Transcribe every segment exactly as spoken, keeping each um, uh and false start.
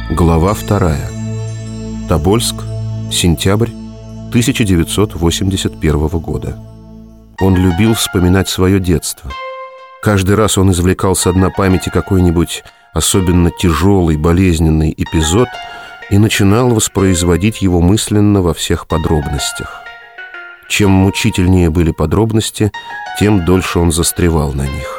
Глава вторая. Тобольск, сентябрь тысяча девятьсот восемьдесят первого года. Он любил вспоминать свое детство. Каждый раз он извлекал со дна памяти какой-нибудь особенно тяжелый, болезненный эпизод и начинал воспроизводить его мысленно во всех подробностях. Чем мучительнее были подробности, тем дольше он застревал на них.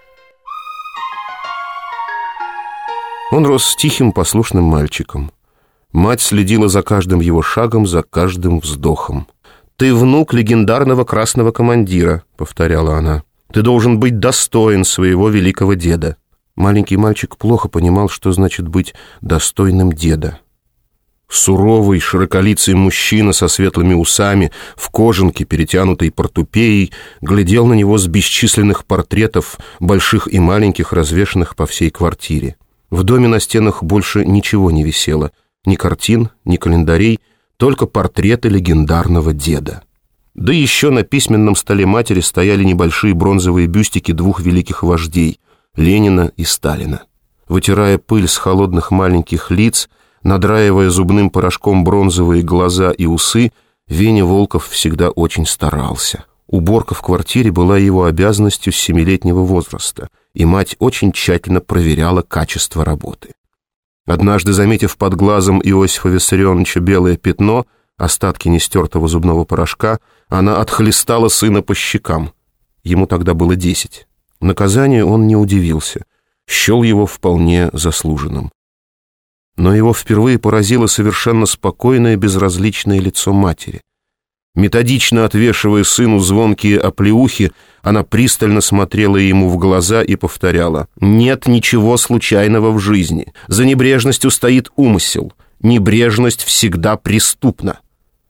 Он рос тихим, послушным мальчиком. Мать следила за каждым его шагом, за каждым вздохом. «Ты внук легендарного красного командира», — повторяла она. «Ты должен быть достоин своего великого деда». Маленький мальчик плохо понимал, что значит быть достойным деда. Суровый, широколицый мужчина со светлыми усами, в кожанке, перетянутой портупеей, глядел на него с бесчисленных портретов, больших и маленьких, развешанных по всей квартире. В доме на стенах больше ничего не висело, ни картин, ни календарей, только портреты легендарного деда. Да еще на письменном столе матери стояли небольшие бронзовые бюстики двух великих вождей – Ленина и Сталина. Вытирая пыль с холодных маленьких лиц, надраивая зубным порошком бронзовые глаза и усы, Веня Волков всегда очень старался. Уборка в квартире была его обязанностью с семилетнего возраста, и мать очень тщательно проверяла качество работы. Однажды, заметив под глазом Иосифа Виссарионовича белое пятно, остатки нестертого зубного порошка, она отхлестала сына по щекам. Ему тогда было десять. Наказанию он не удивился, счел его вполне заслуженным. Но его впервые поразило совершенно спокойное, безразличное лицо матери. Методично отвешивая сыну звонкие оплеухи, она пристально смотрела ему в глаза и повторяла: «Нет ничего случайного в жизни. За небрежностью стоит умысел. Небрежность всегда преступна».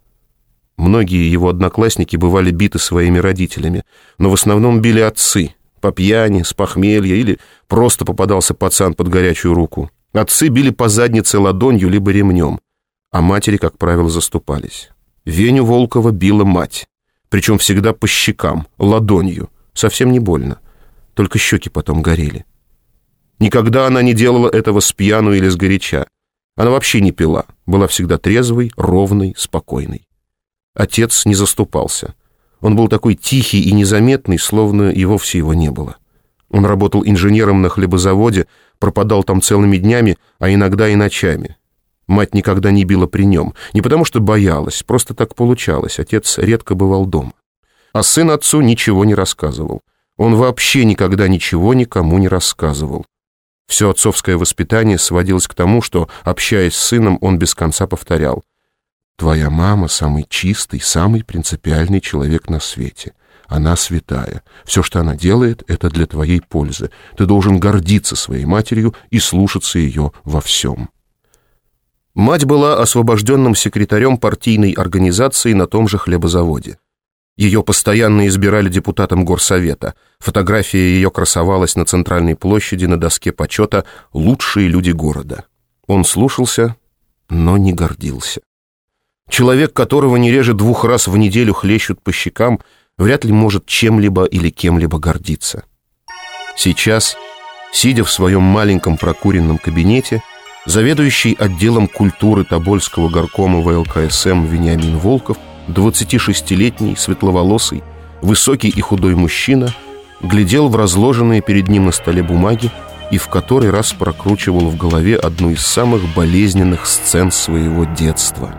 Многие его одноклассники бывали биты своими родителями, но в основном били отцы, по пьяни, с похмелья или просто попадался пацан под горячую руку. Отцы били по заднице ладонью либо ремнем, а матери, как правило, заступались. Веню Волкова била мать, причем всегда по щекам, ладонью, совсем не больно, только щеки потом горели. Никогда она не делала этого с пьяну или сгоряча. Она вообще не пила, была всегда трезвой, ровной, спокойной. Отец не заступался. Он был такой тихий и незаметный, словно и вовсе его не было. Он работал инженером на хлебозаводе, пропадал там целыми днями, а иногда и ночами. Мать никогда не била при нем, не потому что боялась, просто так получалось, отец редко бывал дома. А сын отцу ничего не рассказывал. Он вообще никогда ничего никому не рассказывал. Все отцовское воспитание сводилось к тому, что, общаясь с сыном, он без конца повторял: «Твоя мама самый чистый, самый принципиальный человек на свете. Она святая. Все, что она делает, это для твоей пользы. Ты должен гордиться своей матерью и слушаться ее во всем». Мать была освобожденным секретарем партийной организации на том же хлебозаводе. Ее постоянно избирали депутатом горсовета. Фотография ее красовалась на центральной площади на доске почета «Лучшие люди города». Он слушался, но не гордился. Человек, которого не реже двух раз в неделю хлещут по щекам, вряд ли может чем-либо или кем-либо гордиться. Сейчас, сидя в своем маленьком прокуренном кабинете, заведующий отделом культуры Тобольского горкома вэ эл ка эс эм Вениамин Волков, двадцатишестилетний, светловолосый, высокий и худой мужчина, глядел в разложенные перед ним на столе бумаги и в который раз прокручивал в голове одну из самых болезненных сцен своего детства.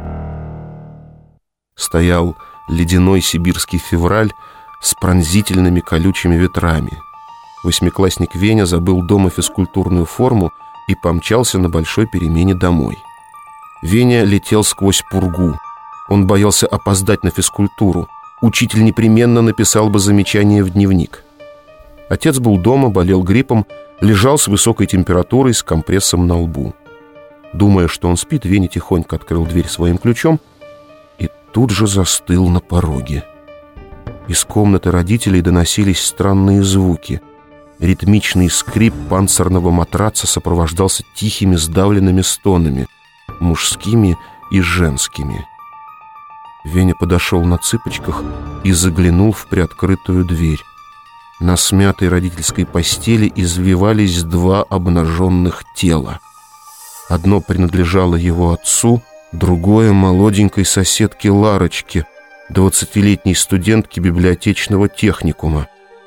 Стоял ледяной сибирский февраль с пронзительными колючими ветрами. Восьмиклассник Веня забыл дома физкультурную форму и помчался на большой перемене домой. Веня летел сквозь пургу. Он боялся опоздать на физкультуру. Учитель непременно написал бы замечание в дневник. Отец был дома, болел гриппом, лежал с высокой температурой, с компрессом на лбу. Думая, что он спит, Веня тихонько открыл дверь своим ключом и тут же застыл на пороге. Из комнаты родителей доносились странные звуки. Ритмичный скрип панцирного матраца сопровождался тихими сдавленными стонами, мужскими и женскими. Веня подошел на цыпочках и заглянул в приоткрытую дверь. На смятой родительской постели извивались два обнаженных тела. Одно принадлежало его отцу, другое — молоденькой соседке Ларочке, двадцатилетней студентке библиотечного техникума.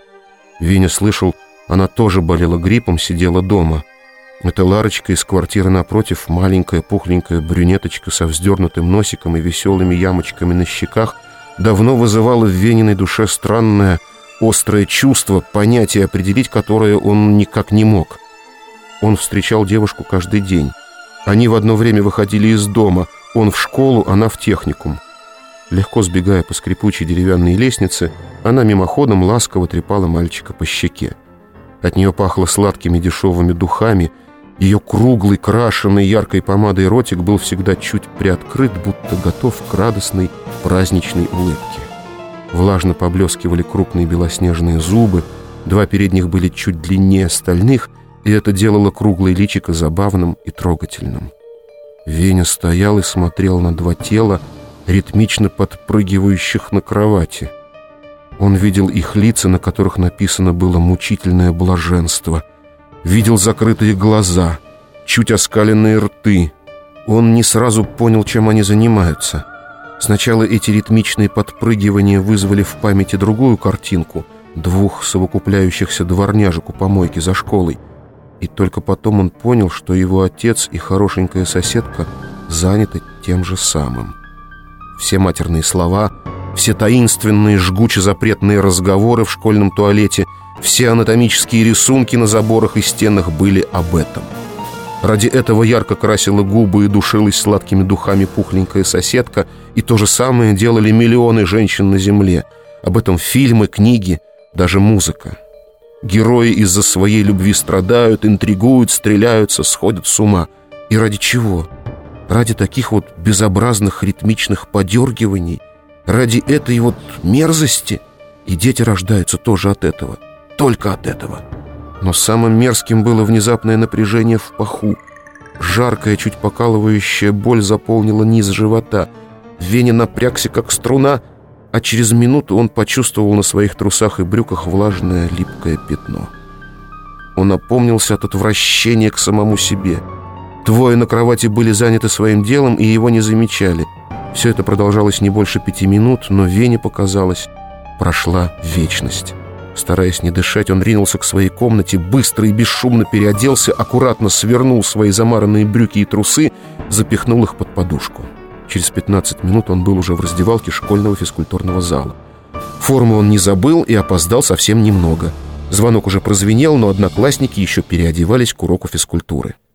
Веня слышал, она тоже болела гриппом, сидела дома. Эта Ларочка из квартиры напротив, маленькая пухленькая брюнеточка со вздернутым носиком и веселыми ямочками на щеках, давно вызывала в Вениной душе странное, острое чувство, понятие, определить которое он никак не мог. Он встречал девушку каждый день. Они в одно время выходили из дома, он в школу, она в техникум. Легко сбегая по скрипучей деревянной лестнице, она мимоходом ласково трепала мальчика по щеке. От нее пахло сладкими дешевыми духами. Ее круглый, крашеный яркой помадой ротик был всегда чуть приоткрыт, будто готов к радостной праздничной улыбке. Влажно поблескивали крупные белоснежные зубы, два передних были чуть длиннее остальных, и это делало круглое личико забавным и трогательным. Веня стоял и смотрел на два тела, ритмично подпрыгивающих на кровати. Он видел их лица, на которых написано было «мучительное блаженство», видел закрытые глаза, чуть оскаленные рты. Он не сразу понял, чем они занимаются. Сначала эти ритмичные подпрыгивания вызвали в памяти другую картинку двух совокупляющихся дворняжек у помойки за школой. И только потом он понял, что его отец и хорошенькая соседка заняты тем же самым. Все матерные слова, все таинственные, жгуче-запретные разговоры в школьном туалете, все анатомические рисунки на заборах и стенах были об этом. Ради этого ярко красила губы и душилась сладкими духами пухленькая соседка, и то же самое делали миллионы женщин на земле. Об этом фильмы, книги, даже музыка. Герои из-за своей любви страдают, интригуют, стреляются, сходят с ума. И ради чего? Ради таких вот безобразных ритмичных подергиваний? Ради этой вот мерзости? И дети рождаются тоже от этого. Только от этого. Но самым мерзким было внезапное напряжение в паху. Жаркая, чуть покалывающая боль заполнила низ живота. Веня напрягся, как струна, а через минуту он почувствовал на своих трусах и брюках влажное липкое пятно. Он опомнился от отвращения к самому себе. Двое на кровати были заняты своим делом и его не замечали. Все это продолжалось не больше пяти минут, но Вене показалось, прошла вечность. Стараясь не дышать, он ринулся к своей комнате, быстро и бесшумно переоделся, аккуратно свернул свои замаранные брюки и трусы, запихнул их под подушку. Через пятнадцать минут он был уже в раздевалке школьного физкультурного зала. Форму он не забыл и опоздал совсем немного. Звонок уже прозвенел, но одноклассники еще переодевались к уроку физкультуры.